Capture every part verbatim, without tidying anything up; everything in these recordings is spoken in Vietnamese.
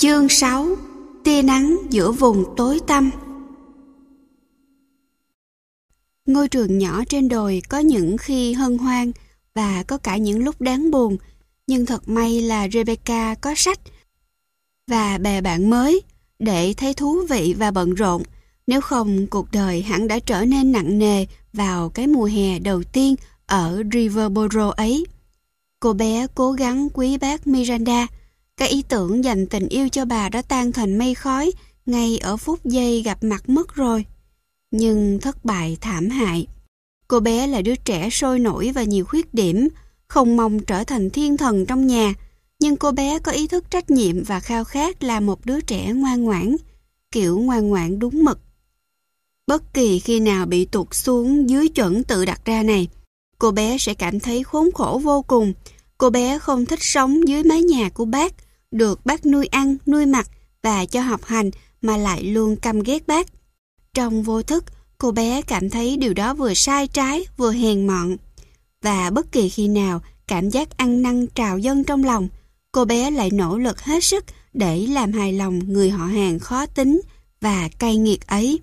Chương sáu. Tia nắng giữa vùng tối tăm. Ngôi trường nhỏ trên đồi có những khi hân hoan và có cả những lúc đáng buồn, nhưng thật may là Rebecca có sách và bè bạn mới để thấy thú vị và bận rộn. Nếu không, cuộc đời hẳn đã trở nên nặng nề vào cái mùa hè đầu tiên ở Riverboro ấy. Cô bé cố gắng quý bác Miranda. Cái ý tưởng dành tình yêu cho bà đã tan thành mây khói ngay ở phút giây gặp mặt mất rồi. Nhưng thất bại thảm hại. Cô bé là đứa trẻ sôi nổi và nhiều khuyết điểm, không mong trở thành thiên thần trong nhà, nhưng cô bé có ý thức trách nhiệm và khao khát là một đứa trẻ ngoan ngoãn, kiểu ngoan ngoãn đúng mực. Bất kỳ khi nào bị tụt xuống dưới chuẩn tự đặt ra này, cô bé sẽ cảm thấy khốn khổ vô cùng. Cô bé không thích sống dưới mái nhà của bác, được bác nuôi ăn, nuôi mặc và cho học hành mà lại luôn căm ghét bác. Trong vô thức, cô bé cảm thấy điều đó vừa sai trái vừa hèn mọn. Và bất kỳ khi nào cảm giác ăn năn trào dâng trong lòng, cô bé lại nỗ lực hết sức để làm hài lòng người họ hàng khó tính và cay nghiệt ấy.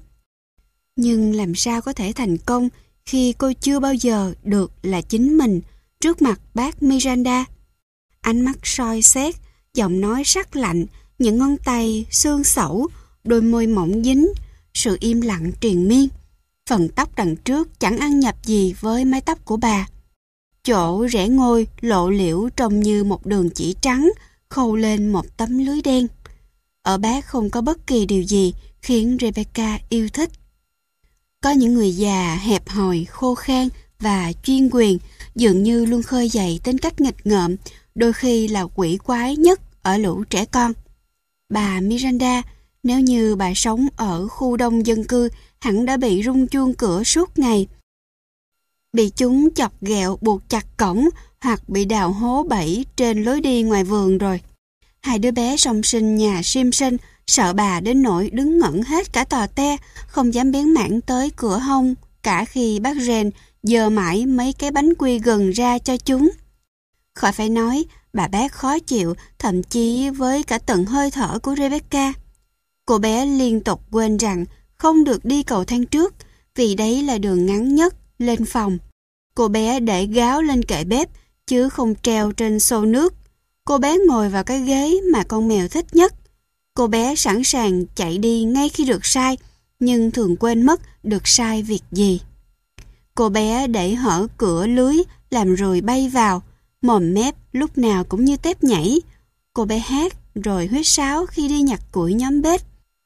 Nhưng làm sao có thể thành công khi cô chưa bao giờ được là chính mình trước mặt bác Miranda? Ánh mắt soi xét, giọng nói sắc lạnh, những ngón tay xương xẩu, đôi môi mỏng dính, sự im lặng triền miên. Phần tóc đằng trước chẳng ăn nhập gì với mái tóc của bà. Chỗ rẽ ngôi lộ liễu trông như một đường chỉ trắng khâu lên một tấm lưới đen. Ở bác không có bất kỳ điều gì khiến Rebecca yêu thích. Có những người già hẹp hòi, khô khan và chuyên quyền, dường như luôn khơi dậy tính cách nghịch ngợm, đôi khi là quỷ quái nhất ở lũ trẻ con. Bà Miranda, nếu như bà sống ở khu đông dân cư, hẳn đã bị rung chuông cửa suốt ngày, bị chúng chọc ghẹo buộc chặt cổng hoặc bị đào hố bẫy trên lối đi ngoài vườn rồi. Hai đứa bé song sinh nhà Simpson sợ bà đến nỗi đứng ngẩn hết cả tò te, không dám bén mảng tới cửa hông, cả khi bác Ren giơ mãi mấy cái bánh quy gừng ra cho chúng. Khỏi phải nói, bà bác khó chịu, thậm chí với cả tận hơi thở của Rebecca. Cô bé liên tục quên rằng không được đi cầu thang trước, vì đấy là đường ngắn nhất lên phòng. Cô bé để gáo lên kệ bếp, chứ không treo trên xô nước. Cô bé ngồi vào cái ghế mà con mèo thích nhất. Cô bé sẵn sàng chạy đi ngay khi được sai, nhưng thường quên mất được sai việc gì. Cô bé để hở cửa lưới, làm ruồi bay vào, mồm mép lúc nào cũng như tép nhảy. Cô bé hát rồi huýt sáo khi đi nhặt củi nhóm bếp.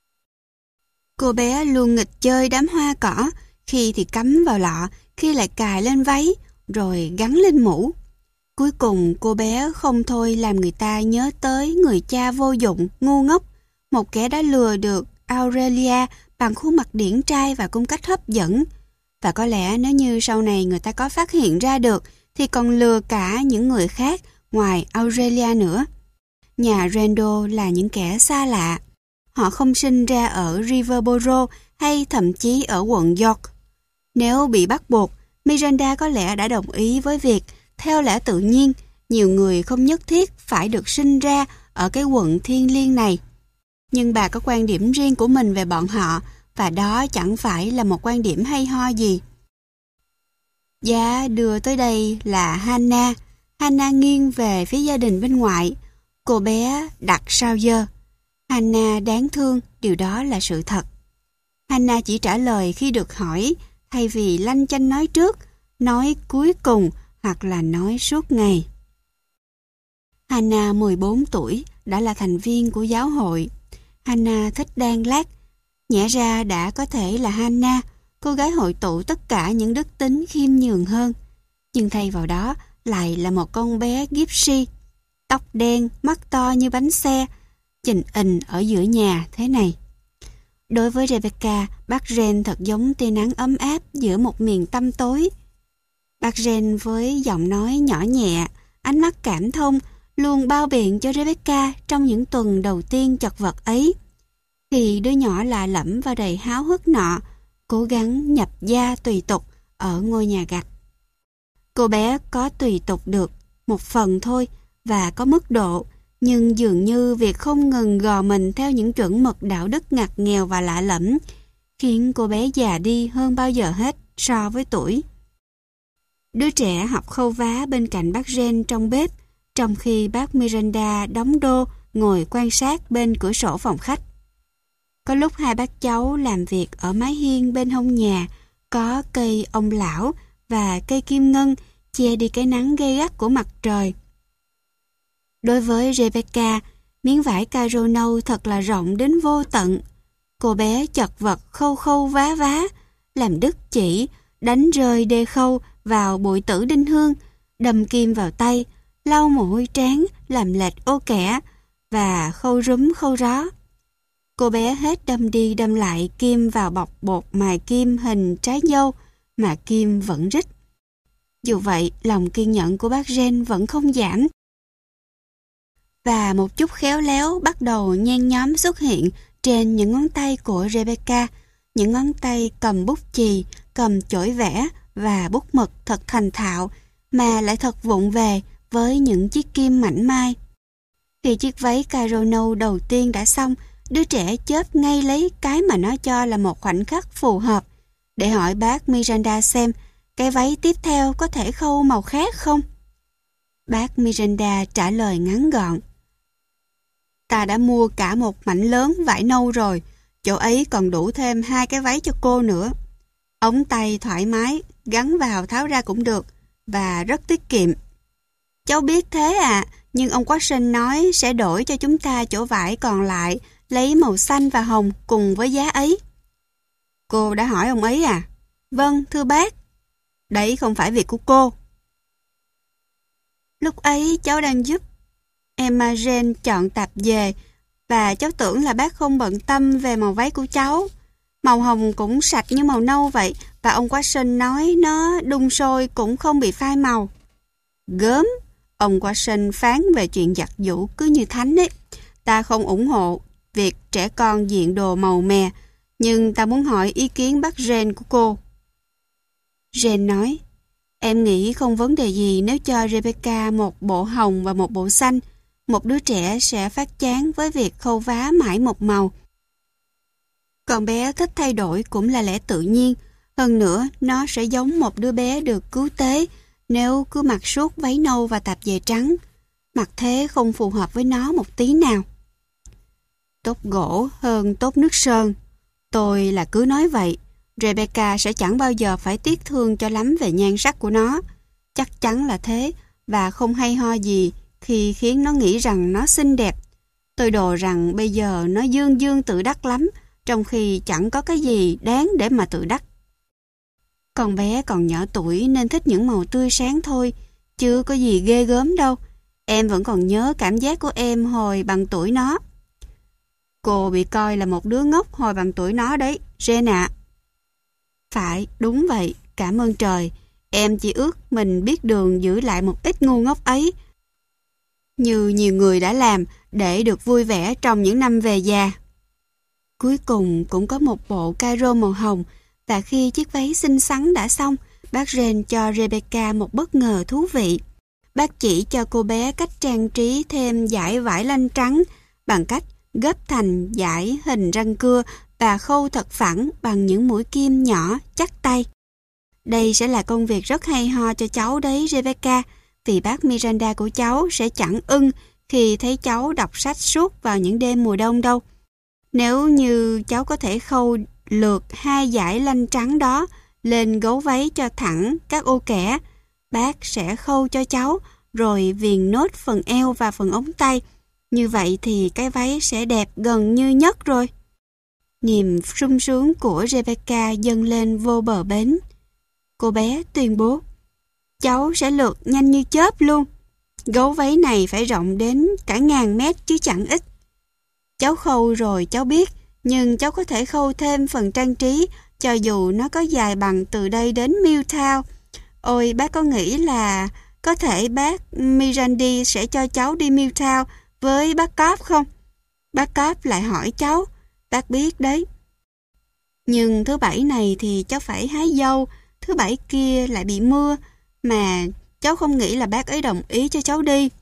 Cô bé luôn nghịch chơi đám hoa cỏ, khi thì cắm vào lọ, khi lại cài lên váy, rồi gắn lên mũ. Cuối cùng cô bé không thôi làm người ta nhớ tới người cha vô dụng, ngu ngốc, một kẻ đã lừa được Aurelia bằng khuôn mặt điển trai và cung cách hấp dẫn. Và có lẽ nếu như sau này người ta có phát hiện ra được, thì còn lừa cả những người khác ngoài Aurelia nữa. Nhà Randall là những kẻ xa lạ. Họ không sinh ra ở Riverboro hay thậm chí ở quận York. Nếu bị bắt buộc, Miranda có lẽ đã đồng ý với việc, theo lẽ tự nhiên, nhiều người không nhất thiết phải được sinh ra ở cái quận thiêng liêng này. Nhưng bà có quan điểm riêng của mình về bọn họ, và đó chẳng phải là một quan điểm hay ho gì. Giá đưa tới đây là Hannah. Hannah nghiêng về phía gia đình bên ngoại. Cô bé đặt sao dơ. Hannah đáng thương, điều đó là sự thật. Hannah chỉ trả lời khi được hỏi, thay vì lanh chanh nói trước, nói cuối cùng hoặc là nói suốt ngày. Hannah mười bốn tuổi, đã là thành viên của giáo hội. Hannah thích đan lát. Nhẽ ra đã có thể là Hannah, cô gái hội tụ tất cả những đức tính khiêm nhường hơn. Nhưng thay vào đó lại là một con bé gypsy, tóc đen, mắt to như bánh xe, chình ình ở giữa nhà thế này. Đối với Rebecca, bác Ren thật giống tia nắng ấm áp giữa một miền tăm tối. Bác Ren với giọng nói nhỏ nhẹ, ánh mắt cảm thông, luôn bao biện cho Rebecca trong những tuần đầu tiên chật vật ấy. Thì đứa nhỏ lạ lẫm và đầy háo hức nọ, cố gắng nhập gia tùy tục ở ngôi nhà gạch. Cô bé có tùy tục được một phần thôi và có mức độ, Nhưng dường như việc không ngừng gò mình theo những chuẩn mực đạo đức ngặt nghèo và lạ lẫm khiến cô bé già đi hơn bao giờ hết so với tuổi. Đứa trẻ học khâu vá bên cạnh bác Jen trong bếp, trong khi bác Miranda đóng đô ngồi quan sát bên cửa sổ phòng khách. Có lúc hai bác cháu làm việc ở mái hiên bên hông nhà, có cây ông lão và cây kim ngân che đi cái nắng gay gắt của mặt trời. Đối với Rebecca, miếng vải caro nâu thật là rộng đến vô tận. Cô bé chật vật khâu khâu vá vá, làm đứt chỉ, đánh rơi đê khâu vào bụi tử đinh hương, đâm kim vào tay, lau mồ hôi trán, làm lệch ô kẻ và khâu rúm khâu ró. Cô bé hết đâm đi đâm lại kim vào bọc bột mài kim hình trái dâu mà kim vẫn rít. Dù vậy, lòng kiên nhẫn của bác Jen vẫn không giảm. Và một chút khéo léo bắt đầu nhen nhóm xuất hiện trên những ngón tay của Rebecca, những ngón tay cầm bút chì, cầm chổi vẽ và bút mực thật thành thạo mà lại thật vụng về với những chiếc kim mảnh mai. Khi chiếc váy caro nâu đầu tiên đã xong, đứa trẻ chớp ngay lấy cái mà nó cho là một khoảnh khắc phù hợp để hỏi bác Miranda xem cái váy tiếp theo có thể khâu màu khác không. Bác Miranda trả lời ngắn gọn: Ta đã mua cả một mảnh lớn vải nâu rồi, chỗ ấy còn đủ thêm hai cái váy cho cô nữa. Ống tay thoải mái, gắn vào tháo ra cũng được, và rất tiết kiệm. Cháu biết thế à, nhưng ông Watson nói sẽ đổi cho chúng ta chỗ vải còn lại, lấy màu xanh và hồng cùng với giá ấy. Cô đã hỏi ông ấy à? Vâng, thưa bác. Đấy không phải việc của cô. Lúc ấy cháu đang giúp Emma Jane chọn tạp dề và cháu tưởng là bác không bận tâm về màu váy của cháu. Màu hồng cũng sạch như màu nâu vậy, và ông Watson nói nó đun sôi cũng không bị phai màu. Gớm, ông Watson phán về chuyện giặt giũ cứ như thánh ấy. Ta không ủng hộ việc trẻ con diện đồ màu mè, nhưng ta muốn hỏi ý kiến bác Jane của cô. Jane nói, em nghĩ không vấn đề gì nếu cho Rebecca một bộ hồng và một bộ xanh. Một đứa trẻ sẽ phát chán với việc khâu vá mãi một màu. Còn bé thích thay đổi cũng là lẽ tự nhiên. Hơn nữa, nó sẽ giống một đứa bé được cứu tế nếu cứ mặc suốt váy nâu và tạp dề trắng. Mặc thế không phù hợp với nó một tí nào. Tốt gỗ hơn tốt nước sơn. Tôi là cứ nói vậy. Rebecca sẽ chẳng bao giờ phải tiếc thương cho lắm về nhan sắc của nó. Chắc chắn là thế, và không hay ho gì khi khiến nó nghĩ rằng nó xinh đẹp. Tôi đồ rằng bây giờ nó dương dương tự đắc lắm, trong khi chẳng có cái gì đáng để mà tự đắc. Con bé còn nhỏ tuổi nên thích những màu tươi sáng thôi, chứ có gì ghê gớm đâu. Em vẫn còn nhớ cảm giác của em hồi bằng tuổi nó. Cô bị coi là một đứa ngốc hồi bằng tuổi nó đấy, Jane ạ. Phải, đúng vậy, cảm ơn trời. Em chỉ ước mình biết đường giữ lại một ít ngu ngốc ấy, như nhiều người đã làm để được vui vẻ trong những năm về già. Cuối cùng cũng có một bộ caro màu hồng, và khi chiếc váy xinh xắn đã xong, bác Jane cho Rebecca một bất ngờ thú vị. Bác chỉ cho cô bé cách trang trí thêm dải vải lanh trắng bằng cách gấp thành dải hình răng cưa và khâu thật phẳng bằng những mũi kim nhỏ chắc tay. Đây sẽ là công việc rất hay ho cho cháu đấy, Rebecca, vì bác Miranda của cháu sẽ chẳng ưng khi thấy cháu đọc sách suốt vào những đêm mùa đông đâu. Nếu như cháu có thể khâu lượt hai dải lanh trắng đó lên gấu váy cho thẳng các ô kẻ, bác sẽ khâu cho cháu rồi viền nốt phần eo và phần ống tay. Như vậy thì cái váy sẽ đẹp gần như nhất rồi. Niềm sung sướng của Rebecca dâng lên vô bờ bến. Cô bé tuyên bố, cháu sẽ lượt nhanh như chớp luôn. Gấu váy này phải rộng đến cả ngàn mét chứ chẳng ít. Cháu khâu rồi cháu biết, nhưng cháu có thể khâu thêm phần trang trí cho dù nó có dài bằng từ đây đến Milltown. Ôi, bác có nghĩ là có thể bác Mirandi sẽ cho cháu đi Milltown với bác Cobb không? Bác Cobb lại hỏi cháu, bác biết đấy. Nhưng thứ bảy này thì cháu phải hái dâu, thứ bảy kia lại bị mưa, mà cháu không nghĩ là bác ấy đồng ý cho cháu đi.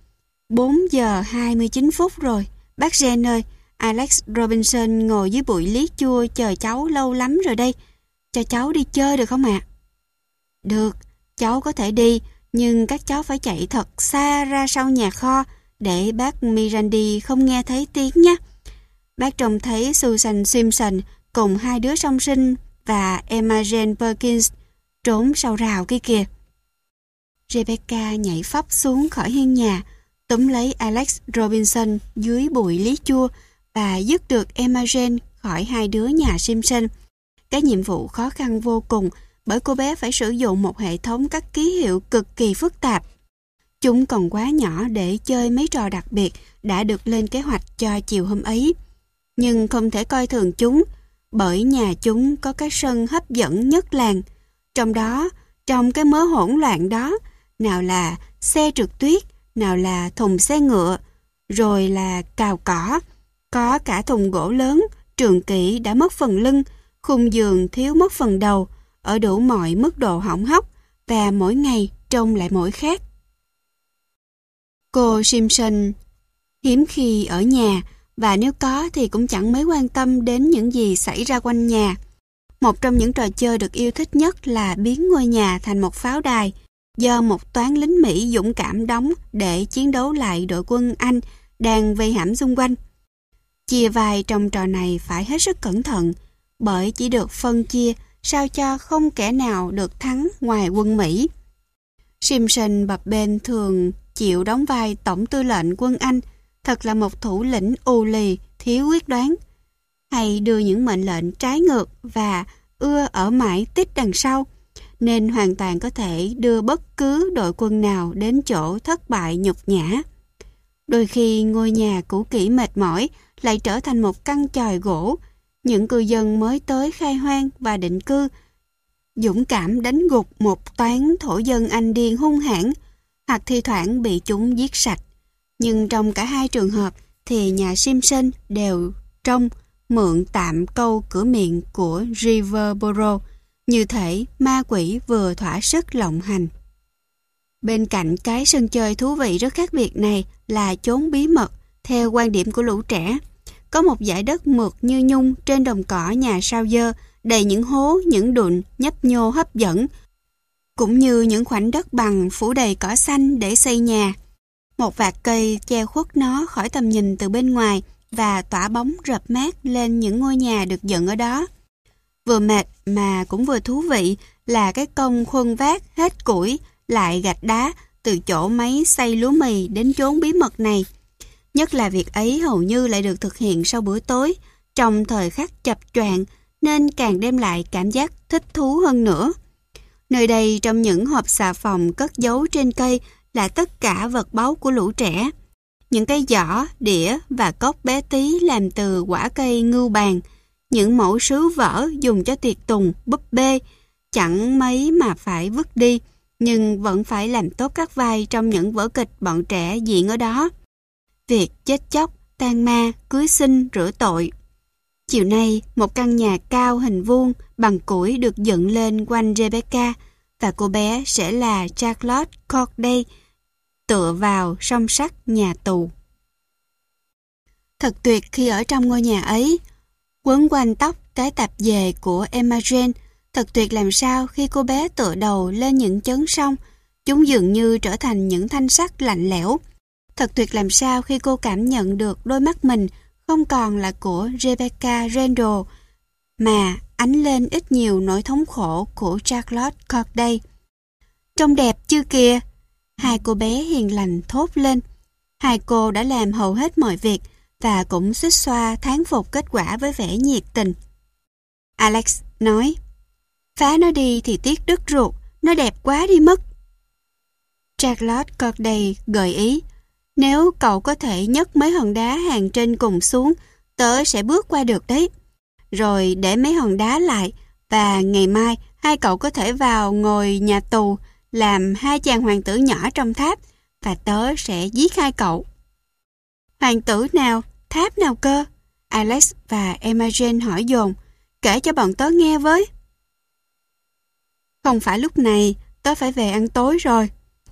bốn giờ hai mươi chín phút rồi. Bác Jen ơi, Alex Robinson ngồi dưới bụi lý chua chờ cháu lâu lắm rồi đây. Cho cháu đi chơi được không ạ? Được, cháu có thể đi, nhưng các cháu phải chạy thật xa ra sau nhà kho để bác Mirandy không nghe thấy tiếng nhé. Bác trông thấy Susan Simpson cùng hai đứa song sinh và Emma Jane Perkins trốn sau rào kia kìa. Rebecca nhảy phóc xuống khỏi hiên nhà, túm lấy Alex Robinson dưới bụi lý chua và dứt được Emma Jane khỏi hai đứa nhà Simpson. Cái nhiệm vụ khó khăn vô cùng bởi cô bé phải sử dụng một hệ thống các ký hiệu cực kỳ phức tạp. Chúng còn quá nhỏ để chơi mấy trò đặc biệt đã được lên kế hoạch cho chiều hôm ấy. Nhưng không thể coi thường chúng, bởi nhà chúng có cái sân hấp dẫn nhất làng. Trong đó, trong cái mớ hỗn loạn đó, nào là xe trượt tuyết, nào là thùng xe ngựa, rồi là cào cỏ, có cả thùng gỗ lớn, trường kỷ đã mất phần lưng, khung giường thiếu mất phần đầu, ở đủ mọi mức độ hỏng hóc, và mỗi ngày trông lại mỗi khác. Cô Simpson hiếm khi ở nhà, và nếu có thì cũng chẳng mấy quan tâm đến những gì xảy ra quanh nhà. Một trong những trò chơi được yêu thích nhất là biến ngôi nhà thành một pháo đài, do một toán lính Mỹ dũng cảm đóng để chiến đấu lại đội quân Anh đang vây hãm xung quanh. Chia vai trong trò này phải hết sức cẩn thận, bởi chỉ được phân chia sao cho không kẻ nào được thắng ngoài quân Mỹ. Simpson bập bênh thường chịu đóng vai tổng tư lệnh quân Anh, thật là một thủ lĩnh ù lì, thiếu quyết đoán, hay đưa những mệnh lệnh trái ngược và ưa ở mãi tít đằng sau, nên hoàn toàn có thể đưa bất cứ đội quân nào đến chỗ thất bại nhục nhã. Đôi khi ngôi nhà cũ kỹ mệt mỏi lại trở thành một căn chòi gỗ. Những cư dân mới tới khai hoang và định cư dũng cảm đánh gục một toán thổ dân Anh điên hung hãn, hoặc thi thoảng bị chúng giết sạch. Nhưng trong cả hai trường hợp thì nhà Simpson đều trông mượn tạm câu cửa miệng của Riverboro, như thể ma quỷ vừa thỏa sức lộng hành. Bên cạnh cái sân chơi thú vị rất khác biệt này là chốn bí mật, theo quan điểm của lũ trẻ. Có một dải đất mượt như nhung trên đồng cỏ nhà sao dơ, đầy những hố, những đụn, nhấp nhô hấp dẫn, cũng như những khoảnh đất bằng phủ đầy cỏ xanh để xây nhà. Một vạt cây che khuất nó khỏi tầm nhìn từ bên ngoài và tỏa bóng rợp mát lên những ngôi nhà được dựng ở đó. Vừa mệt mà cũng vừa thú vị là cái công khuân vác hết củi lại gạch đá từ chỗ máy xay lúa mì đến chốn bí mật này. Nhất là việc ấy hầu như lại được thực hiện sau bữa tối, trong thời khắc chập choạng, nên càng đem lại cảm giác thích thú hơn nữa. Nơi đây trong những hộp xà phòng cất giấu trên cây là tất cả vật báu của lũ trẻ. Những cái giỏ, đĩa và cốc bé tí làm từ quả cây ngưu bàn, những mẫu sứ vỡ dùng cho tiệc tùng, búp bê, chẳng mấy mà phải vứt đi, nhưng vẫn phải làm tốt các vai trong những vở kịch bọn trẻ diễn ở đó. Việc chết chóc, tang ma, cưới xin, rửa tội. Chiều nay, một căn nhà cao hình vuông bằng củi được dựng lên quanh Rebecca, và cô bé sẽ là Charlotte Corday, tựa vào song sắt nhà tù. Thật tuyệt khi ở trong ngôi nhà ấy, quấn quanh tóc cái tạp dề của Emma Jane. Thật tuyệt làm sao khi cô bé tựa đầu lên những chấn sông, chúng dường như trở thành những thanh sắt lạnh lẽo. Thật tuyệt làm sao khi cô cảm nhận được đôi mắt mình không còn là của Rebecca Randall, mà ánh lên ít nhiều nỗi thống khổ của Charlotte Corday. Trông đẹp chưa kìa? Hai cô bé hiền lành thốt lên. Hai cô đã làm hầu hết mọi việc và cũng xuýt xoa thán phục kết quả với vẻ nhiệt tình. Alex nói, phá nó đi thì tiếc đứt ruột, nó đẹp quá đi mất. Charlotte Corday gợi ý, nếu cậu có thể nhấc mấy hòn đá hàng trên cùng xuống, tớ sẽ bước qua được đấy. Rồi để mấy hòn đá lại, và ngày mai hai cậu có thể vào ngồi nhà tù, làm hai chàng hoàng tử nhỏ trong tháp, và tớ sẽ giết hai cậu. Hoàng tử nào? Tháp nào cơ? Alex và Emma Jane hỏi dồn. Kể cho bọn tớ nghe với. Không phải lúc này, tớ phải về ăn tối rồi.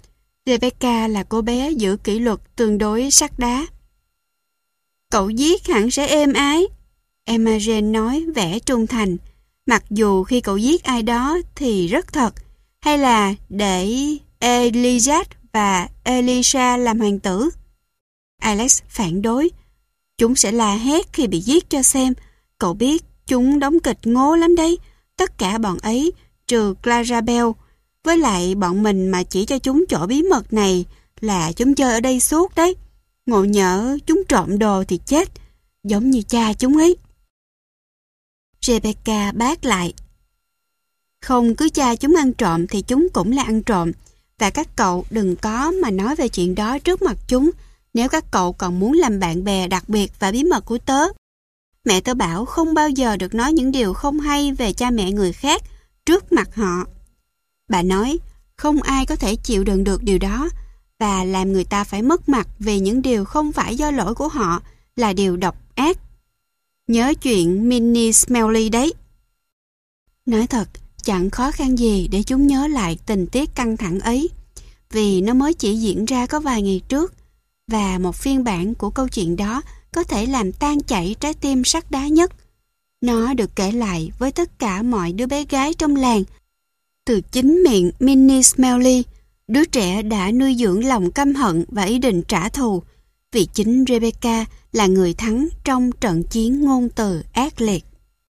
Rebecca là cô bé giữ kỷ luật tương đối sắt đá. Cậu giết hẳn sẽ êm ái, Emma Jane nói vẻ trung thành, mặc dù khi cậu giết ai đó thì rất thật, hay là để Elijah và Elisha làm hoàng tử. Alex phản đối, chúng sẽ la hét khi bị giết cho xem, cậu biết chúng đóng kịch ngố lắm đấy, tất cả bọn ấy trừ Clara Bell, với lại bọn mình mà chỉ cho chúng chỗ bí mật này là chúng chơi ở đây suốt đấy. Ngộ nhỡ chúng trộm đồ thì chết, giống như cha chúng ấy. Rebecca bác lại. Không cứ cha chúng ăn trộm thì chúng cũng là ăn trộm, và các cậu đừng có mà nói về chuyện đó trước mặt chúng, nếu các cậu còn muốn làm bạn bè đặc biệt và bí mật của tớ. Mẹ tớ bảo không bao giờ được nói những điều không hay về cha mẹ người khác trước mặt họ. Bà nói, không ai có thể chịu đựng được điều đó, và làm người ta phải mất mặt vì những điều không phải do lỗi của họ là điều độc ác. Nhớ chuyện Minnie Smelly đấy. Nói thật, chẳng khó khăn gì để chúng nhớ lại tình tiết căng thẳng ấy, vì nó mới chỉ diễn ra có vài ngày trước, và một phiên bản của câu chuyện đó có thể làm tan chảy trái tim sắt đá nhất. Nó được kể lại với tất cả mọi đứa bé gái trong làng, từ chính miệng Minnie Smelly, đứa trẻ đã nuôi dưỡng lòng căm hận và ý định trả thù, vì chính Rebecca là người thắng trong trận chiến ngôn từ ác liệt.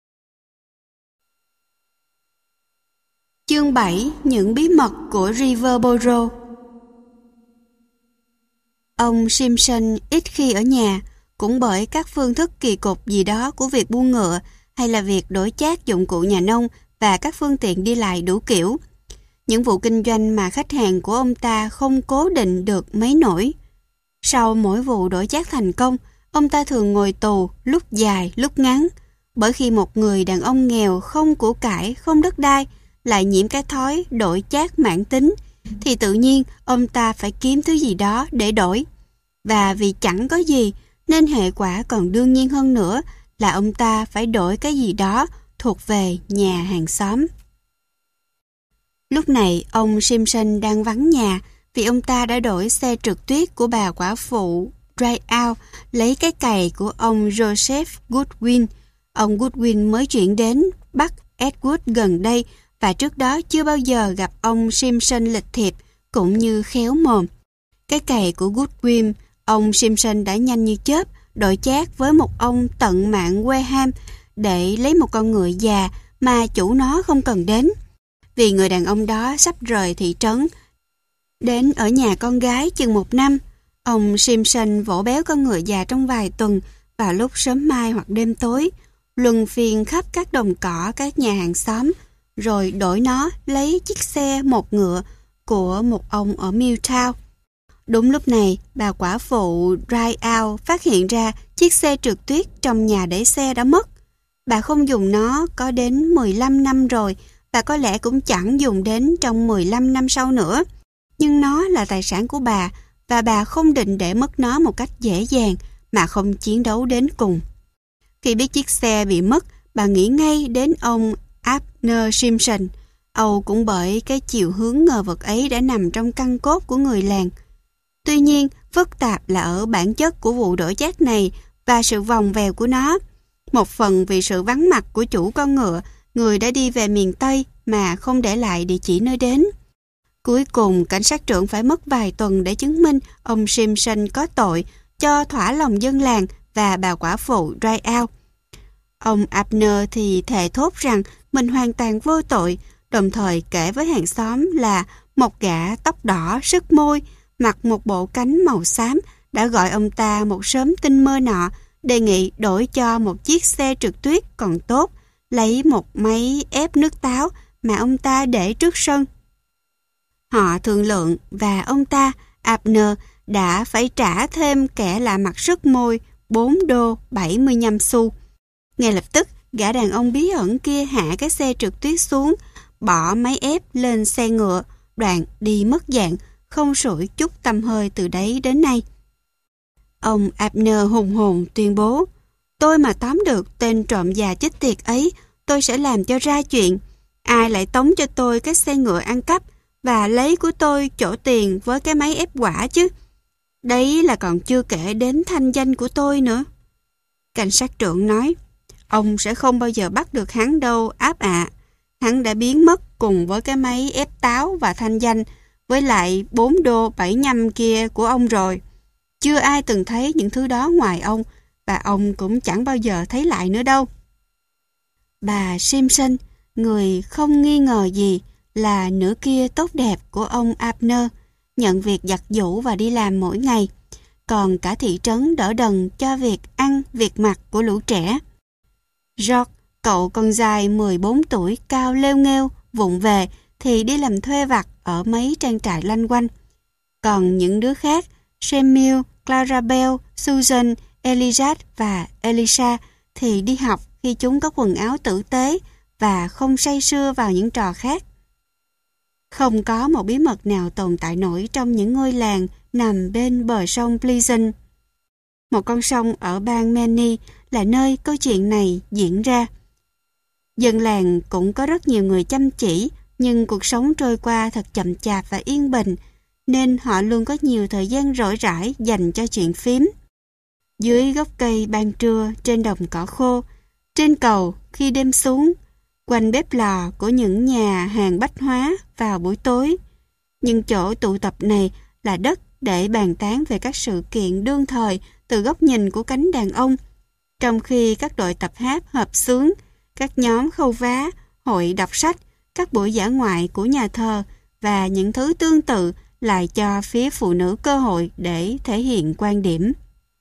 Chương bảy. Những bí mật của Riverboro. Ông Simpson ít khi ở nhà, cũng bởi các phương thức kỳ cục gì đó của việc buôn ngựa hay là việc đổi chác dụng cụ nhà nông và các phương tiện đi lại đủ kiểu. Những vụ kinh doanh mà khách hàng của ông ta không cố định được mấy nổi. Sau mỗi vụ đổi chác thành công, ông ta thường ngồi tù lúc dài lúc ngắn, bởi khi một người đàn ông nghèo không của cải, không đất đai lại nhiễm cái thói đổi chác mãn tính, thì tự nhiên ông ta phải kiếm thứ gì đó để đổi. Và vì chẳng có gì, nên hệ quả còn đương nhiên hơn nữa là ông ta phải đổi cái gì đó thuộc về nhà hàng xóm. Lúc này ông Simpson đang vắng nhà vì ông ta đã đổi xe trượt tuyết của bà quả phụ Dryout lấy cái cày của ông Joseph Goodwin. Ông Goodwin mới chuyển đến Bắc Edgewood gần đây và trước đó chưa bao giờ gặp ông Simpson lịch thiệp cũng như khéo mồm. Cái cày của Goodwin, ông Simpson đã nhanh như chớp đổi chác với một ông tận mạng Wareham để lấy một con ngựa già mà chủ nó không cần đến. Vì người đàn ông đó sắp rời thị trấn, đến ở nhà con gái chừng một năm, ông Simpson vỗ béo con ngựa già trong vài tuần vào lúc sớm mai hoặc đêm tối, luân phiên khắp các đồng cỏ các nhà hàng xóm, rồi đổi nó lấy chiếc xe một ngựa của một ông ở Milltown. Đúng lúc này, bà quả phụ Dryout phát hiện ra chiếc xe trượt tuyết trong nhà để xe đã mất. Bà không dùng nó có đến mười lăm năm rồi, và có lẽ cũng chẳng dùng đến trong mười lăm năm sau nữa. Nhưng nó là tài sản của bà, và bà không định để mất nó một cách dễ dàng mà không chiến đấu đến cùng. Khi biết chiếc xe bị mất, bà nghĩ ngay đến ông Abner Simpson. Âu cũng bởi cái chiều hướng ngờ vực ấy đã nằm trong căn cốt của người làng. Tuy nhiên, phức tạp là ở bản chất của vụ đổi chác này và sự vòng vèo của nó. Một phần vì sự vắng mặt của chủ con ngựa, người đã đi về miền Tây mà không để lại địa chỉ nơi đến. Cuối cùng, cảnh sát trưởng phải mất vài tuần để chứng minh ông Simpson có tội cho thỏa lòng dân làng và bà quả phụ Dryout. Ông Abner thì thề thốt rằng mình hoàn toàn vô tội, đồng thời kể với hàng xóm là một gã tóc đỏ sức môi, mặc một bộ cánh màu xám đã gọi ông ta một sớm tinh mơ nọ, đề nghị đổi cho một chiếc xe trượt tuyết còn tốt, lấy một máy ép nước táo mà ông ta để trước sân. Họ thương lượng và ông ta, Abner, đã phải trả thêm kẻ lạ mặt sức môi bốn đô bảy mươi lăm xu. Ngay lập tức, gã đàn ông bí ẩn kia hạ cái xe trượt tuyết xuống, bỏ máy ép lên xe ngựa, đoạn đi mất dạng, không sủi chút tăm hơi từ đấy đến nay. Ông Abner hùng hồn tuyên bố, tôi mà tóm được tên trộm già chết tiệt ấy, tôi sẽ làm cho ra chuyện. Ai lại tống cho tôi cái xe ngựa ăn cắp, và lấy của tôi chỗ tiền với cái máy ép quả chứ. Đấy là còn chưa kể đến thanh danh của tôi nữa. Cảnh sát trưởng nói, ông sẽ không bao giờ bắt được hắn đâu áp ạ. Hắn đã biến mất cùng với cái máy ép táo và thanh danh, với lại bốn đô bảy nhăm kia của ông rồi. Chưa ai từng thấy những thứ đó ngoài ông, và ông cũng chẳng bao giờ thấy lại nữa đâu. Bà Simpson, người không nghi ngờ gì là nửa kia tốt đẹp của ông Abner, nhận việc giặt giũ và đi làm mỗi ngày, còn cả thị trấn đỡ đần cho việc ăn, việc mặc của lũ trẻ. George, cậu con trai mười bốn tuổi, cao lêu nghêu, vụng về, thì đi làm thuê vặt ở mấy trang trại lanh quanh. Còn những đứa khác, Samuel, Clarabelle, Susan, Elijah và Elisha thì đi học khi chúng có quần áo tử tế và không say sưa vào những trò khác. Không có một bí mật nào tồn tại nổi trong những ngôi làng nằm bên bờ sông Pleasant. Một con sông ở bang Maine là nơi câu chuyện này diễn ra. Dân làng cũng có rất nhiều người chăm chỉ, nhưng cuộc sống trôi qua thật chậm chạp và yên bình, nên họ luôn có nhiều thời gian rỗi rãi dành cho chuyện phím. Dưới gốc cây ban trưa, trên đồng cỏ khô, trên cầu khi đêm xuống, quanh bếp lò của những nhà hàng bách hóa vào buổi tối. Nhưng chỗ tụ tập này là đất để bàn tán về các sự kiện đương thời từ góc nhìn của cánh đàn ông, trong khi các đội tập hát hợp xướng, các nhóm khâu vá, hội đọc sách, các buổi dã ngoại của nhà thờ và những thứ tương tự lại cho phía phụ nữ cơ hội để thể hiện quan điểm.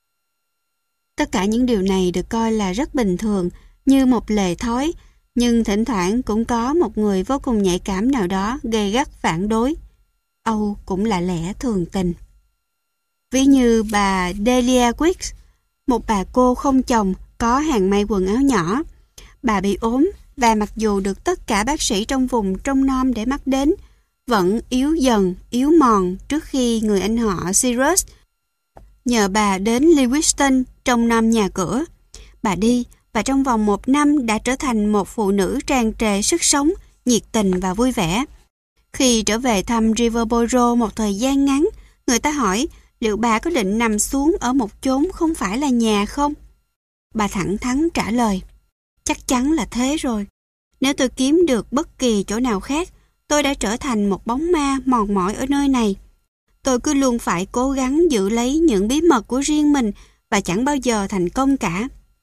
Tất cả những điều này được coi là rất bình thường, như một lề thói, nhưng thỉnh thoảng cũng có một người vô cùng nhạy cảm nào đó gay gắt phản đối. Âu cũng là lẽ thường tình. Ví như bà Delia Wicks, một bà cô không chồng có hàng may quần áo nhỏ. Bà bị ốm và mặc dù được tất cả bác sĩ trong vùng trông nom để mắt đến, vẫn yếu dần, yếu mòn trước khi người anh họ Cyrus nhờ bà đến Lewiston trông nom nhà cửa. Bà đi và trong vòng một năm đã trở thành một phụ nữ tràn trề sức sống, nhiệt tình và vui vẻ. Khi trở về thăm Riverboro một thời gian ngắn, người ta hỏi liệu bà có định nằm xuống ở một chốn không phải là nhà không? Bà thẳng thắn trả lời, chắc chắn là thế rồi. Nếu tôi kiếm được bất kỳ chỗ nào khác, tôi đã trở thành một bóng ma mòn mỏi ở nơi này. Tôi cứ luôn phải cố gắng giữ lấy những bí mật của riêng mình và chẳng bao giờ thành công cả.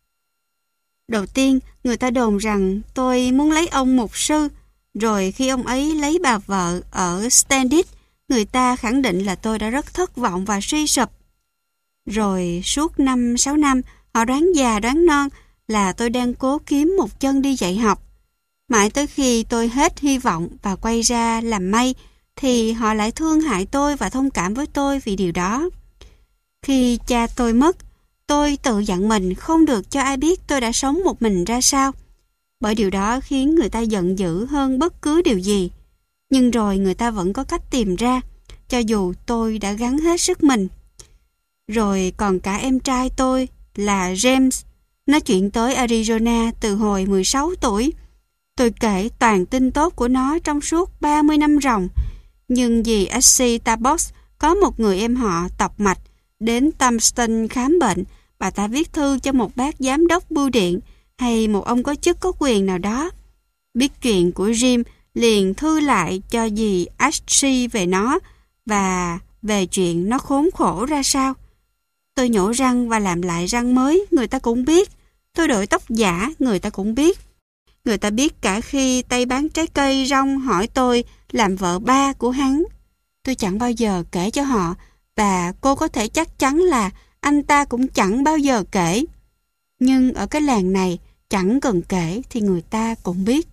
Đầu tiên, người ta đồn rằng tôi muốn lấy ông mục sư, rồi khi ông ấy lấy bà vợ ở Standish, người ta khẳng định là tôi đã rất thất vọng và suy sụp. Rồi suốt năm sáu năm, họ đoán già đoán non là tôi đang cố kiếm một chân đi dạy học. Mãi tới khi tôi hết hy vọng và quay ra làm may, thì họ lại thương hại tôi và thông cảm với tôi vì điều đó. Khi cha tôi mất, tôi tự dặn mình không được cho ai biết tôi đã sống một mình ra sao, bởi điều đó khiến người ta giận dữ hơn bất cứ điều gì. Nhưng rồi người ta vẫn có cách tìm ra, cho dù tôi đã gắng hết sức mình. Rồi còn cả em trai tôi là James, nó chuyển tới Arizona từ hồi mười sáu tuổi. Tôi kể toàn tin tốt của nó trong suốt ba mươi năm ròng. Nhưng vì Ashley Tabos có một người em họ tọc mạch đến Thompson khám bệnh, bà ta viết thư cho một bác giám đốc bưu điện hay một ông có chức có quyền nào đó. Biết chuyện của Jim liền thư lại cho dì Ashley về nó và về chuyện nó khốn khổ ra sao. Tôi nhổ răng và làm lại răng mới, người ta cũng biết. Tôi đổi tóc giả, người ta cũng biết. Người ta biết cả khi tay bán trái cây rong hỏi tôi làm vợ ba của hắn. Tôi chẳng bao giờ kể cho họ, và cô có thể chắc chắn là anh ta cũng chẳng bao giờ kể. Nhưng ở cái làng này, chẳng cần kể thì người ta cũng biết.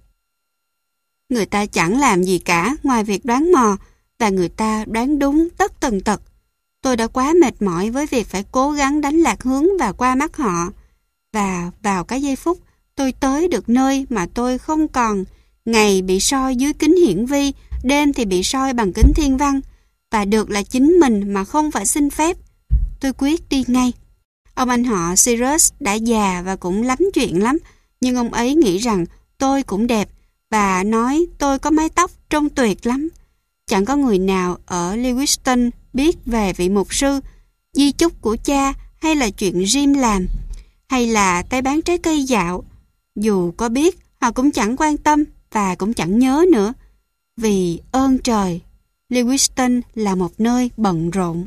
Người ta chẳng làm gì cả ngoài việc đoán mò, và người ta đoán đúng tất tần tật. Tôi đã quá mệt mỏi với việc phải cố gắng đánh lạc hướng và qua mắt họ. Và vào cái giây phút tôi tới được nơi mà tôi không còn ngày bị soi dưới kính hiển vi, đêm thì bị soi bằng kính thiên văn, và được là chính mình mà không phải xin phép, tôi quyết đi ngay. Ông anh họ Cyrus đã già và cũng lắm chuyện lắm, nhưng ông ấy nghĩ rằng tôi cũng đẹp và nói tôi có mái tóc trông tuyệt lắm. Chẳng có người nào ở Lewiston biết về vị mục sư, di chúc của cha, hay là chuyện Jim làm, hay là tay bán trái cây dạo. Dù có biết, họ cũng chẳng quan tâm và cũng chẳng nhớ nữa. Vì ơn trời, Lewiston là một nơi bận rộn.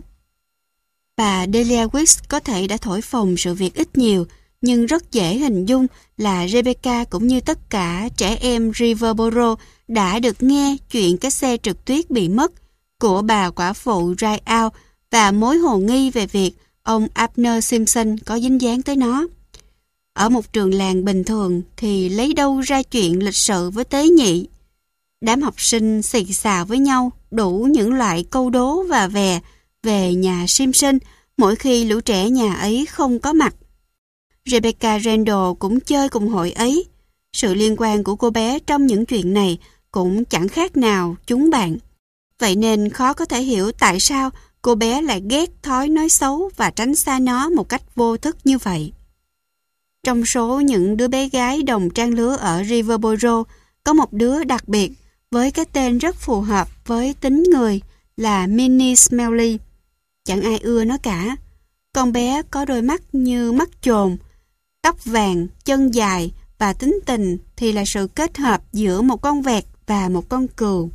Bà Delia Wicks có thể đã thổi phồng sự việc ít nhiều, nhưng rất dễ hình dung là Rebecca cũng như tất cả trẻ em Riverboro đã được nghe chuyện cái xe trượt tuyết bị mất của bà quả phụ Ryle và mối hồ nghi về việc ông Abner Simpson có dính dáng tới nó. Ở một trường làng bình thường thì lấy đâu ra chuyện lịch sự với tế nhị. Đám học sinh xì xào với nhau đủ những loại câu đố và vè về nhà Simpson mỗi khi lũ trẻ nhà ấy không có mặt. Rebecca Randall cũng chơi cùng hội ấy. Sự liên quan của cô bé trong những chuyện này cũng chẳng khác nào chúng bạn. Vậy nên khó có thể hiểu tại sao cô bé lại ghét thói nói xấu và tránh xa nó một cách vô thức như vậy. Trong số những đứa bé gái đồng trang lứa ở Riverboro, có một đứa đặc biệt với cái tên rất phù hợp với tính người là Minnie Smalley. Chẳng ai ưa nó cả. Con bé có đôi mắt như mắt chồn, tóc vàng, chân dài và tính tình thì là sự kết hợp giữa một con vẹt và một con cừu.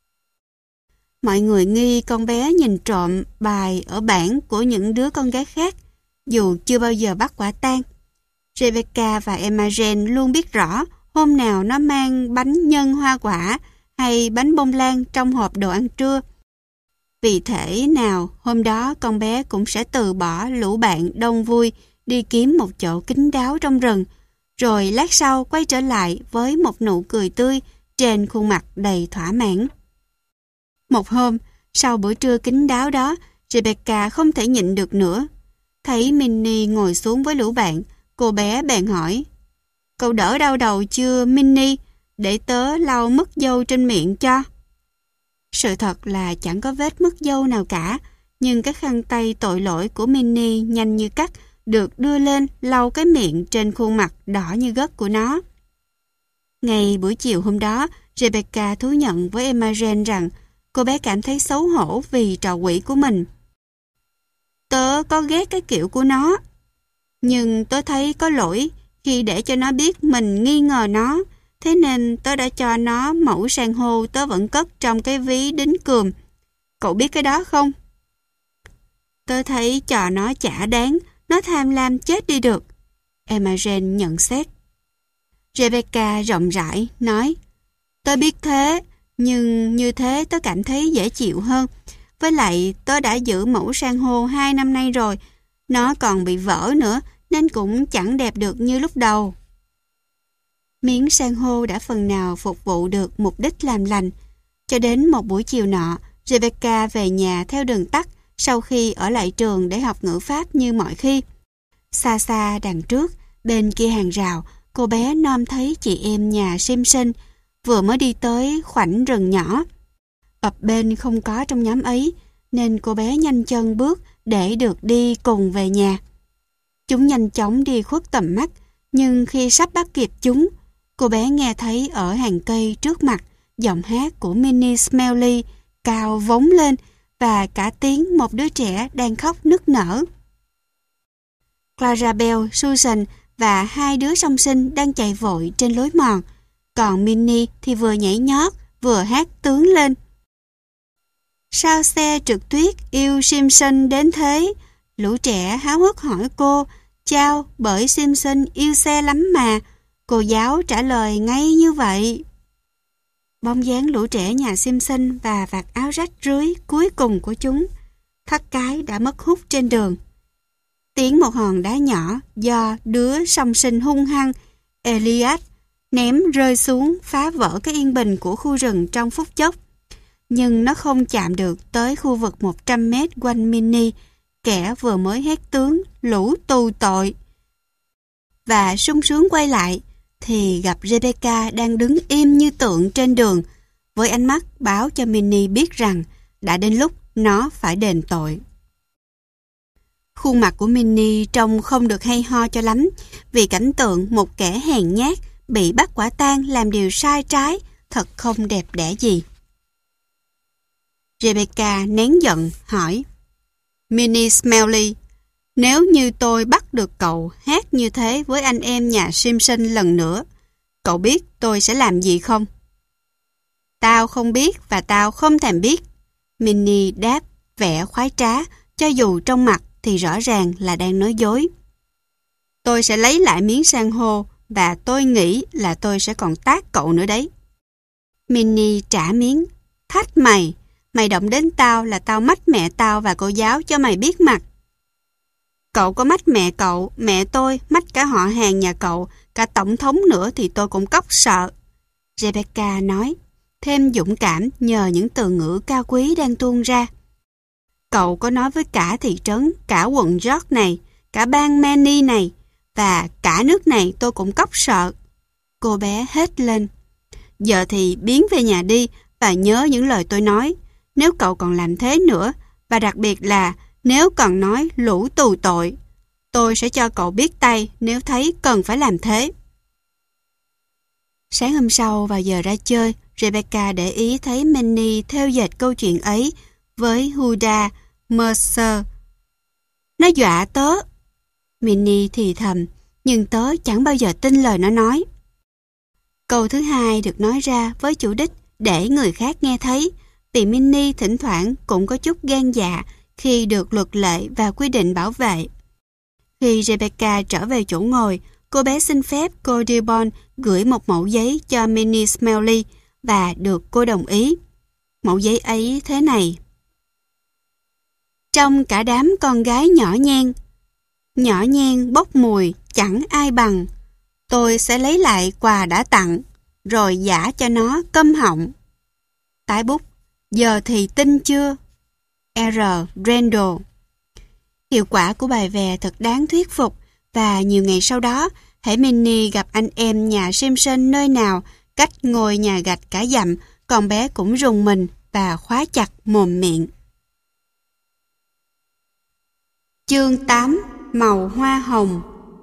Mọi người nghi con bé nhìn trộm bài ở bảng của những đứa con gái khác, dù chưa bao giờ bắt quả tang. Rebecca và Emma Jane luôn biết rõ hôm nào nó mang bánh nhân hoa quả hay bánh bông lan trong hộp đồ ăn trưa. Vì thể nào hôm đó con bé cũng sẽ từ bỏ lũ bạn đông vui đi kiếm một chỗ kín đáo trong rừng, rồi lát sau quay trở lại với một nụ cười tươi trên khuôn mặt đầy thỏa mãn. Một hôm, sau bữa trưa kín đáo đó, Rebecca không thể nhịn được nữa. Thấy Minnie ngồi xuống với lũ bạn, cô bé bèn hỏi: "Cậu đỡ đau đầu chưa, Minnie? Để tớ lau mứt dâu trên miệng cho." Sự thật là chẳng có vết mứt dâu nào cả, nhưng cái khăn tay tội lỗi của Minnie nhanh như cắt được đưa lên lau cái miệng trên khuôn mặt đỏ như gấc của nó. Ngay buổi chiều hôm đó, Rebecca thú nhận với Emma Jane rằng cô bé cảm thấy xấu hổ vì trò quỷ của mình. "Tớ có ghét cái kiểu của nó, nhưng tớ thấy có lỗi khi để cho nó biết mình nghi ngờ nó, thế nên tớ đã cho nó mẫu san hô tớ vẫn cất trong cái ví đính cườm. Cậu biết cái đó không? Tớ thấy trò nó chả đáng, nó tham lam chết đi được." Emma Jane nhận xét. Rebecca rộng rãi nói: "Tớ biết thế, nhưng như thế tớ cảm thấy dễ chịu hơn. Với lại tớ đã giữ mẫu san hô hai năm nay rồi, nó còn bị vỡ nữa nên cũng chẳng đẹp được như lúc đầu." Miếng san hô đã phần nào phục vụ được mục đích làm lành. Cho đến một buổi chiều nọ, Rebecca về nhà theo đường tắt sau khi ở lại trường để học ngữ pháp như mọi khi. Xa xa đằng trước, bên kia hàng rào, cô bé nom thấy chị em nhà Simpson vừa mới đi tới khoảnh rừng nhỏ. Ập bên không có trong nhóm ấy, nên cô bé nhanh chân bước để được đi cùng về nhà. Chúng nhanh chóng đi khuất tầm mắt, nhưng khi sắp bắt kịp chúng, cô bé nghe thấy ở hàng cây trước mặt giọng hát của Minnie Smalley cao vống lên và cả tiếng một đứa trẻ đang khóc nức nở. Clarabelle, Susan và hai đứa song sinh đang chạy vội trên lối mòn, còn Minnie thì vừa nhảy nhót vừa hát tướng lên: "Sao xe trượt tuyết yêu Simpson đến thế?" Lũ trẻ háo hức hỏi cô: "Chao, bởi Simpson yêu xe lắm mà." Cô giáo trả lời ngay như vậy. Bóng dáng lũ trẻ nhà Simpson và vạt áo rách rưới cuối cùng của chúng thắt cái đã mất hút trên đường. Tiếng một hòn đá nhỏ do đứa song sinh hung hăng Elias ném rơi xuống phá vỡ cái yên bình của khu rừng trong phút chốc. Nhưng nó không chạm được tới khu vực một trăm mét quanh Minnie, kẻ vừa mới hét tướng lũ tù tội. Và sung sướng quay lại thì gặp Rebecca đang đứng im như tượng trên đường, với ánh mắt báo cho Minnie biết rằng đã đến lúc nó phải đền tội. Khuôn mặt của Minnie trông không được hay ho cho lắm, vì cảnh tượng một kẻ hèn nhát bị bắt quả tang làm điều sai trái thật không đẹp đẽ gì. Rebecca nén giận hỏi. Minnie Smalley, nếu như tôi bắt được cậu hát như thế với anh em nhà Simpson lần nữa, cậu biết tôi sẽ làm gì không? Tao không biết và tao không thèm biết. Minnie đáp vẻ khoái trá, cho dù trong mặt thì rõ ràng là đang nói dối. Tôi sẽ lấy lại miếng san hô và tôi nghĩ là tôi sẽ còn tát cậu nữa đấy. Minnie trả miếng. Thách mày, mày động đến tao là tao mách mẹ tao và cô giáo cho mày biết mặt. Cậu có mách mẹ cậu, mẹ tôi, mách cả họ hàng nhà cậu, cả tổng thống nữa thì tôi cũng cóc sợ. Rebecca nói, thêm dũng cảm nhờ những từ ngữ cao quý đang tuôn ra. Cậu có nói với cả thị trấn, cả quận York này, cả bang Maine này, và cả nước này tôi cũng cóc sợ. Cô bé hét lên. Giờ thì biến về nhà đi và nhớ những lời tôi nói. Nếu cậu còn làm thế nữa, và đặc biệt là nếu còn nói lũ tù tội, tôi sẽ cho cậu biết tay nếu thấy cần phải làm thế. Sáng hôm sau vào giờ ra chơi, Rebecca để ý thấy Minnie theo dệt câu chuyện ấy với Huda Mercer. Nó dọa tớ. Minnie thì thầm, nhưng tớ chẳng bao giờ tin lời nó nói. Câu thứ hai được nói ra với chủ đích để người khác nghe thấy, vì Minnie thỉnh thoảng cũng có chút gan dạ khi được luật lệ và quy định bảo vệ. Khi Rebecca trở về chỗ ngồi, cô bé xin phép cô Dearborn gửi một mẫu giấy cho Minnie Smalley và được cô đồng ý. Mẫu giấy ấy thế này. Trong cả đám con gái nhỏ nhen, nhỏ nhen bốc mùi chẳng ai bằng, tôi sẽ lấy lại quà đã tặng, rồi giả cho nó câm họng. Tái bút, giờ thì tin chưa? R. Randall. Hiệu quả của bài vè thật đáng thuyết phục, và nhiều ngày sau đó, hễ Minnie gặp anh em nhà Simpson nơi nào cách ngôi nhà gạch cả dặm, con bé cũng rùng mình và khóa chặt mồm miệng. Chương tám. Màu hoa hồng.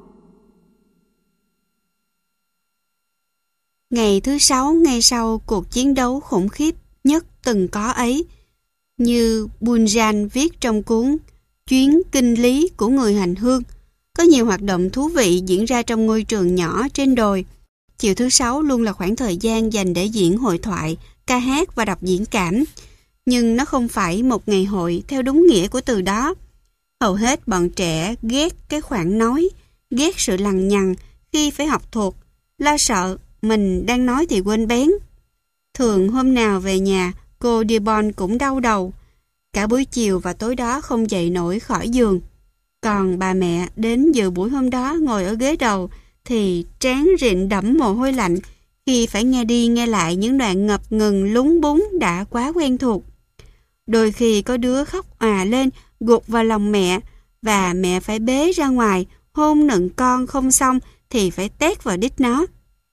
Ngày thứ sáu ngay sau cuộc chiến đấu khủng khiếp nhất từng có ấy, như Bunyan viết trong cuốn Chuyến kinh lý của người hành hương, có nhiều hoạt động thú vị diễn ra trong ngôi trường nhỏ trên đồi. Chiều thứ sáu luôn là khoảng thời gian dành để diễn hội thoại, ca hát và đọc diễn cảm. Nhưng nó không phải một ngày hội theo đúng nghĩa của từ đó. Hầu hết bọn trẻ ghét cái khoảng nói, ghét sự lằng nhằng khi phải học thuộc, lo sợ mình đang nói thì quên bén. Thường hôm nào về nhà, cô Dearborn cũng đau đầu. Cả buổi chiều và tối đó không dậy nổi khỏi giường. Còn bà mẹ đến dự buổi hôm đó ngồi ở ghế đầu thì trán rịn đẫm mồ hôi lạnh khi phải nghe đi nghe lại những đoạn ngập ngừng lúng búng đã quá quen thuộc. Đôi khi có đứa khóc òa lên gục vào lòng mẹ và mẹ phải bế ra ngoài hôn nựng con không xong thì phải tét vào đít nó.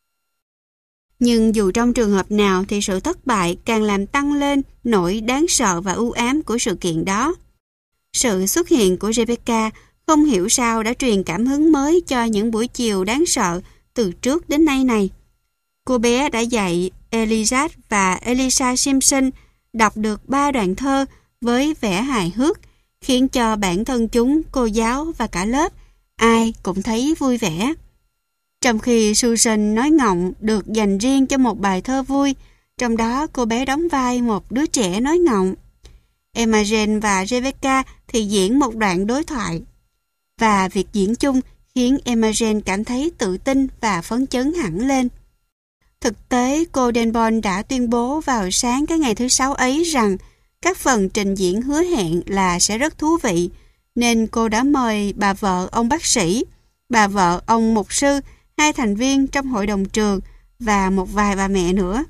Nhưng dù trong trường hợp nào thì sự thất bại càng làm tăng lên nỗi đáng sợ và u ám của sự kiện đó. Sự xuất hiện của Rebecca không hiểu sao đã truyền cảm hứng mới cho những buổi chiều đáng sợ từ trước đến nay này. Cô bé đã dạy Elijah và Elisha Simpson đọc được ba đoạn thơ với vẻ hài hước, khiến cho bản thân chúng, cô giáo và cả lớp, ai cũng thấy vui vẻ. Trong khi Susan nói ngọng được dành riêng cho một bài thơ vui, trong đó cô bé đóng vai một đứa trẻ nói ngọng. Emma Jane và Rebecca thì diễn một đoạn đối thoại. Và việc diễn chung khiến Emma Jane cảm thấy tự tin và phấn chấn hẳn lên. Thực tế, cô Dearborn đã tuyên bố vào sáng cái ngày thứ sáu ấy rằng các phần trình diễn hứa hẹn là sẽ rất thú vị, nên cô đã mời bà vợ ông bác sĩ, bà vợ ông mục sư, hai thành viên trong hội đồng trường và một vài bà mẹ nữa.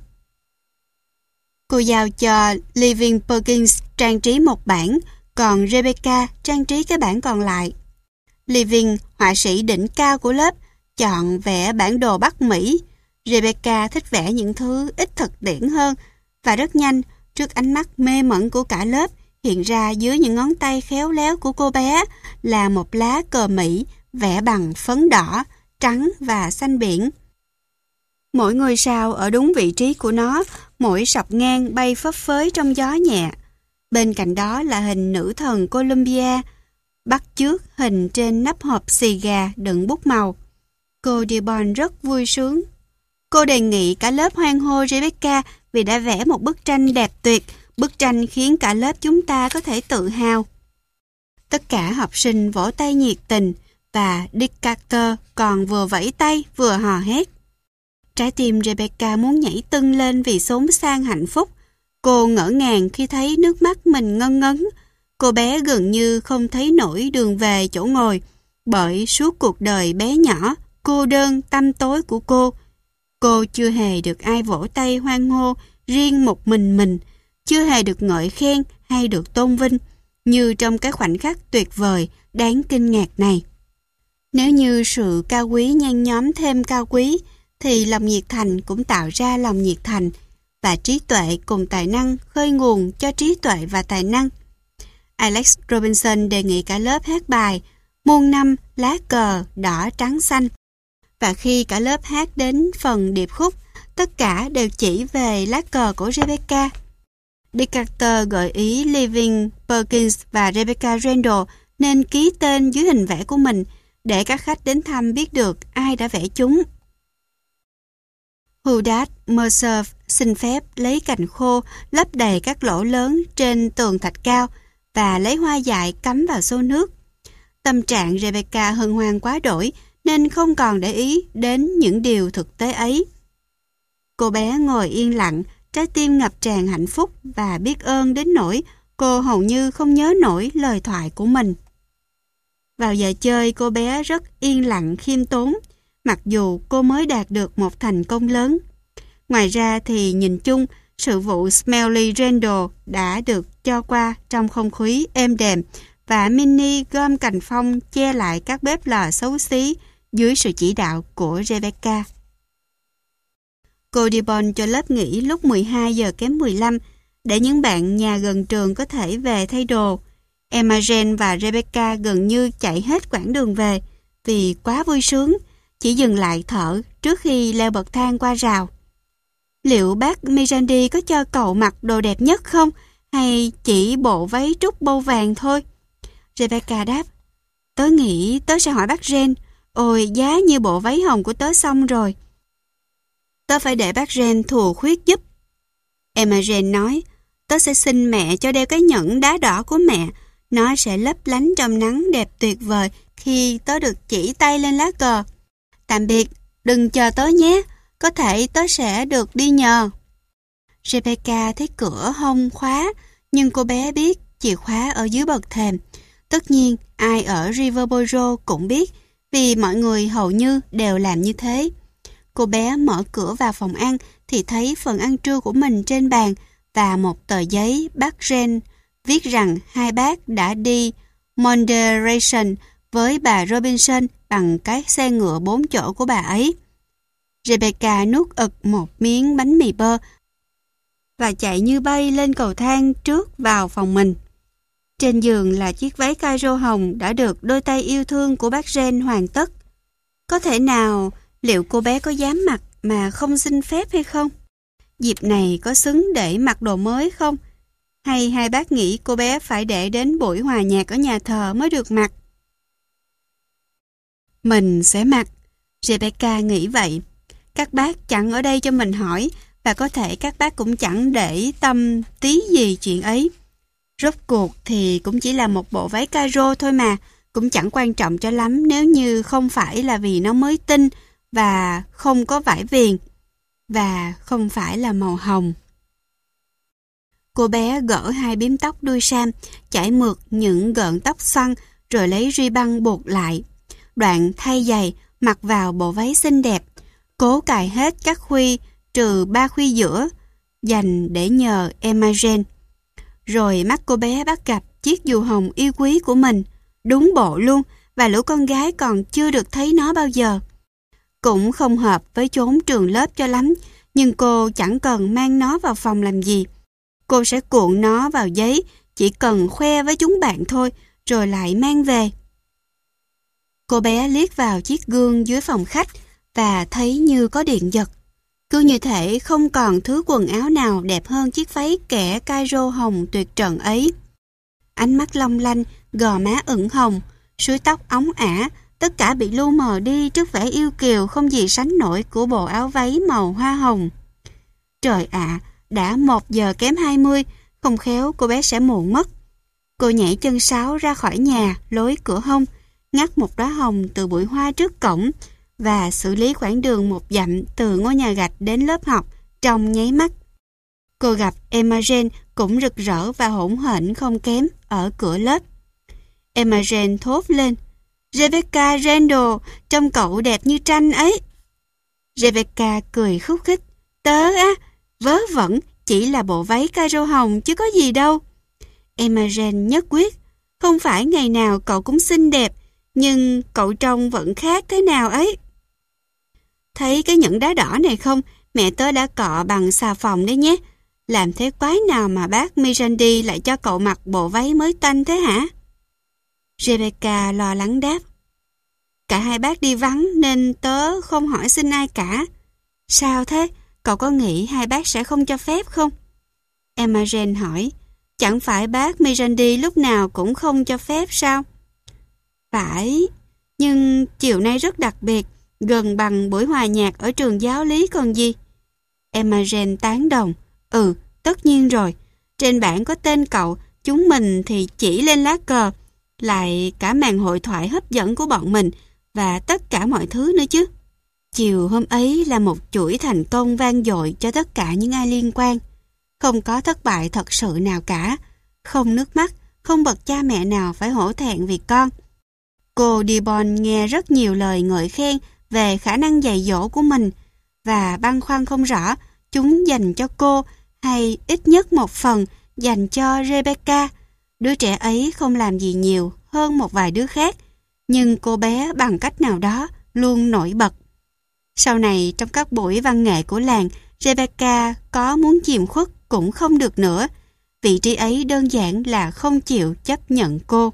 Cô giao cho Living Perkins trang trí một bản, còn Rebecca trang trí cái bản còn lại. Living, họa sĩ đỉnh cao của lớp, chọn vẽ bản đồ Bắc Mỹ. Rebecca thích vẽ những thứ ít thực tiễn hơn, và rất nhanh, trước ánh mắt mê mẩn của cả lớp, hiện ra dưới những ngón tay khéo léo của cô bé là một lá cờ Mỹ vẽ bằng phấn đỏ, trắng và xanh biển. Mỗi ngôi sao ở đúng vị trí của nó, mỗi sọc ngang bay phấp phới trong gió nhẹ. Bên cạnh đó là hình nữ thần Columbia, bắt chước hình trên nắp hộp xì gà đựng bút màu. Cô Dearborn rất vui sướng. Cô đề nghị cả lớp hoan hô Rebecca vì đã vẽ một bức tranh đẹp tuyệt, bức tranh khiến cả lớp chúng ta có thể tự hào. Tất cả học sinh vỗ tay nhiệt tình và Dick Carter còn vừa vẫy tay vừa hò hét. Trái tim Rebecca muốn nhảy tưng lên vì xốn sang hạnh phúc. Cô ngỡ ngàng khi thấy nước mắt mình ngân ngấn. Cô bé gần như không thấy nổi đường về chỗ ngồi, bởi suốt cuộc đời bé nhỏ, cô đơn, tăm tối của cô. Cô chưa hề được ai vỗ tay hoan hô riêng một mình mình, chưa hề được ngợi khen hay được tôn vinh, như trong cái khoảnh khắc tuyệt vời, đáng kinh ngạc này. Nếu như sự cao quý nhen nhóm thêm cao quý, thì lòng nhiệt thành cũng tạo ra lòng nhiệt thành, và trí tuệ cùng tài năng khơi nguồn cho trí tuệ và tài năng. Alex Robinson đề nghị cả lớp hát bài Muôn năm lá cờ đỏ trắng xanh. Và khi cả lớp hát đến phần điệp khúc, tất cả đều chỉ về lá cờ của Rebecca. Dick Carter gợi ý Living Perkins và Rebecca Randall nên ký tên dưới hình vẽ của mình để các khách đến thăm biết được ai đã vẽ chúng. Hudat Mercer xin phép lấy cành khô lấp đầy các lỗ lớn trên tường thạch cao và lấy hoa dại cắm vào xô nước. Tâm trạng Rebecca hân hoan quá đổi nên không còn để ý đến những điều thực tế ấy. Cô bé ngồi yên lặng, trái tim ngập tràn hạnh phúc và biết ơn đến nỗi cô hầu như không nhớ nổi lời thoại của mình. Vào giờ chơi, cô bé rất yên lặng khiêm tốn, mặc dù cô mới đạt được một thành công lớn. Ngoài ra thì nhìn chung, sự vụ Smelly Randall đã được cho qua trong không khí êm đềm và Minnie gom cành phong che lại các bếp lò xấu xí dưới sự chỉ đạo của Rebecca. Cô Dearborn cho lớp nghỉ lúc mười hai giờ kém mười lăm để những bạn nhà gần trường có thể về thay đồ. Emma Jane và Rebecca gần như chạy hết quãng đường về vì quá vui sướng, chỉ dừng lại thở trước khi leo bậc thang qua rào. Liệu bác Mirandi có cho cậu mặc đồ đẹp nhất không? Hay chỉ bộ váy trúc bâu vàng thôi? Rebecca đáp, tớ nghĩ tớ sẽ hỏi bác Jane. Ôi, giá như bộ váy hồng của tớ xong rồi. Tớ phải để bác Jane thù khuyết giúp. Emma Jane nói, tớ sẽ xin mẹ cho đeo cái nhẫn đá đỏ của mẹ. Nó sẽ lấp lánh trong nắng đẹp tuyệt vời khi tớ được chỉ tay lên lá cờ. Tạm biệt, đừng chờ tớ nhé. Có thể tớ sẽ được đi nhờ. Rebecca thấy cửa hông khóa, nhưng cô bé biết chìa khóa ở dưới bậc thềm. Tất nhiên, ai ở Riverboro cũng biết, vì mọi người hầu như đều làm như thế. Cô bé mở cửa vào phòng ăn thì thấy phần ăn trưa của mình trên bàn và một tờ giấy bác Jane viết rằng hai bác đã đi Moderation với bà Robinson bằng cái xe ngựa bốn chỗ của bà ấy. Rebecca nuốt ực một miếng bánh mì bơ và chạy như bay lên cầu thang trước vào phòng mình. Trên giường là chiếc váy caro hồng đã được đôi tay yêu thương của bác Jane hoàn tất. Có thể nào liệu cô bé có dám mặc mà không xin phép hay không? Dịp này có xứng để mặc đồ mới không? Hay hai bác nghĩ cô bé phải để đến buổi hòa nhạc ở nhà thờ mới được mặc? Mình sẽ mặc. Rebecca nghĩ vậy. Các bác chẳng ở đây cho mình hỏi, và có thể các bác cũng chẳng để tâm tí gì chuyện ấy. Rốt cuộc thì cũng chỉ là một bộ váy caro thôi mà, cũng chẳng quan trọng cho lắm nếu như không phải là vì nó mới tinh và không có vải viền, và không phải là màu hồng. Cô bé gỡ hai bím tóc đuôi sam, chải mượt những gợn tóc xoăn, rồi lấy ri băng buộc lại. Đoạn thay giày, mặc vào bộ váy xinh đẹp, cố cài hết các khuy trừ ba khuy giữa, dành để nhờ Emma Jane. Rồi mắt cô bé bắt gặp chiếc dù hồng yêu quý của mình, đúng bộ luôn, và lũ con gái còn chưa được thấy nó bao giờ. Cũng không hợp với chốn trường lớp cho lắm, nhưng cô chẳng cần mang nó vào phòng làm gì. Cô sẽ cuộn nó vào giấy, chỉ cần khoe với chúng bạn thôi, rồi lại mang về. Cô bé liếc vào chiếc gương dưới phòng khách và thấy như có điện giật. Cứ như thể không còn thứ quần áo nào đẹp hơn chiếc váy kẻ caro hồng tuyệt trần ấy. Ánh mắt long lanh, gò má ửng hồng, suối tóc óng ả, tất cả bị lu mờ đi trước vẻ yêu kiều không gì sánh nổi của bộ áo váy màu hoa hồng. Trời ạ, đã một giờ kém hai mươi, không khéo cô bé sẽ muộn mất. Cô nhảy chân sáo ra khỏi nhà, lối cửa hông, ngắt một đóa hồng từ bụi hoa trước cổng và xử lý quãng đường một dặm từ ngôi nhà gạch đến lớp học trong nháy mắt. Cô gặp Emma Jane cũng rực rỡ và hỗn hển không kém ở cửa lớp. Emma Jane thốt lên: "Rebecca Randall, trông cậu đẹp như tranh ấy." Rebecca cười khúc khích: "Tớ á, vớ vẩn, chỉ là bộ váy caro hồng chứ có gì đâu." Emma Jane nhất quyết: "Không phải ngày nào cậu cũng xinh đẹp, nhưng cậu trông vẫn khác thế nào ấy. Thấy cái nhẫn đá đỏ này không? Mẹ tớ đã cọ bằng xà phòng đấy nhé. Làm thế quái nào mà bác Mirandy lại cho cậu mặc bộ váy mới toanh thế hả?" Rebecca lo lắng đáp: "Cả hai bác đi vắng nên tớ không hỏi xin ai cả." "Sao thế? Cậu có nghĩ hai bác sẽ không cho phép không?" Emma Jane hỏi. "Chẳng phải bác Mirandy lúc nào cũng không cho phép sao?" "Phải, nhưng chiều nay rất đặc biệt, gần bằng buổi hòa nhạc ở trường giáo lý còn gì." Emma Jane tán đồng. "Ừ, tất nhiên rồi. Trên bảng có tên cậu, chúng mình thì chỉ lên lá cờ, lại cả màn hội thoại hấp dẫn của bọn mình và tất cả mọi thứ nữa chứ." Chiều hôm ấy là một chuỗi thành công vang dội cho tất cả những ai liên quan. Không có thất bại thật sự nào cả, không nước mắt, không bậc cha mẹ nào phải hổ thẹn vì con. Cô Dibon nghe rất nhiều lời ngợi khen về khả năng dạy dỗ của mình và băn khoăn không rõ chúng dành cho cô hay ít nhất một phần dành cho Rebecca. Đứa trẻ ấy không làm gì nhiều hơn một vài đứa khác, nhưng cô bé bằng cách nào đó luôn nổi bật. Sau này trong các buổi văn nghệ của làng, Rebecca có muốn chìm khuất cũng không được nữa. Vị trí ấy đơn giản là không chịu chấp nhận cô.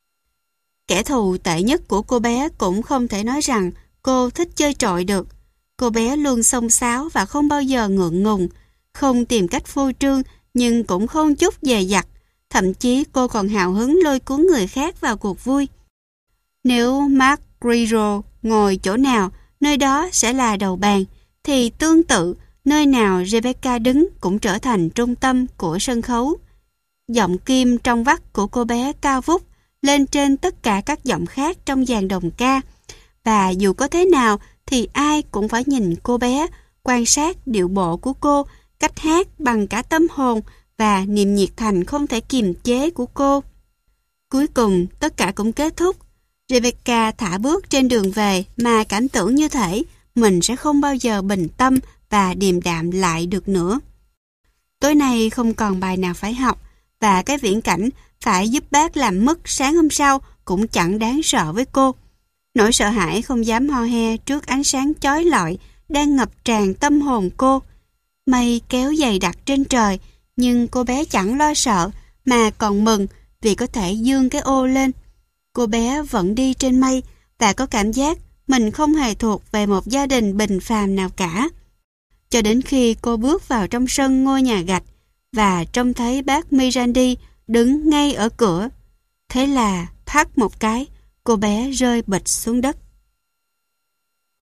Kẻ thù tệ nhất của cô bé cũng không thể nói rằng cô thích chơi trọi được. Cô bé luôn xông xáo và không bao giờ ngượng ngùng, không tìm cách phô trương nhưng cũng không chút dè dặt. Thậm chí cô còn hào hứng lôi cuốn người khác vào cuộc vui. Nếu Mark Grillo ngồi chỗ nào, nơi đó sẽ là đầu bàn, thì tương tự, nơi nào Rebecca đứng cũng trở thành trung tâm của sân khấu. Giọng kim trong vắt của cô bé cao vút lên trên tất cả các giọng khác trong dàn đồng ca, và dù có thế nào thì ai cũng phải nhìn cô bé, quan sát điệu bộ của cô, cách hát bằng cả tâm hồn và niềm nhiệt thành không thể kiềm chế của cô. Cuối cùng tất cả cũng kết thúc. Rebecca thả bước trên đường về mà cảm tưởng như thể mình sẽ không bao giờ bình tâm và điềm đạm lại được nữa. Tối nay không còn bài nào phải học, và cái viễn cảnh phải giúp bác làm mất sáng hôm sau cũng chẳng đáng sợ với cô. Nỗi sợ hãi không dám ho he trước ánh sáng chói lọi đang ngập tràn tâm hồn cô. Mây kéo dày đặc trên trời, nhưng cô bé chẳng lo sợ mà còn mừng vì có thể dương cái ô lên. Cô bé vẫn đi trên mây và có cảm giác mình không hề thuộc về một gia đình bình phàm nào cả. Cho đến khi cô bước vào trong sân ngôi nhà gạch và trông thấy bác Mirandy đứng ngay ở cửa. Thế là thắt một cái, cô bé rơi bịch xuống đất.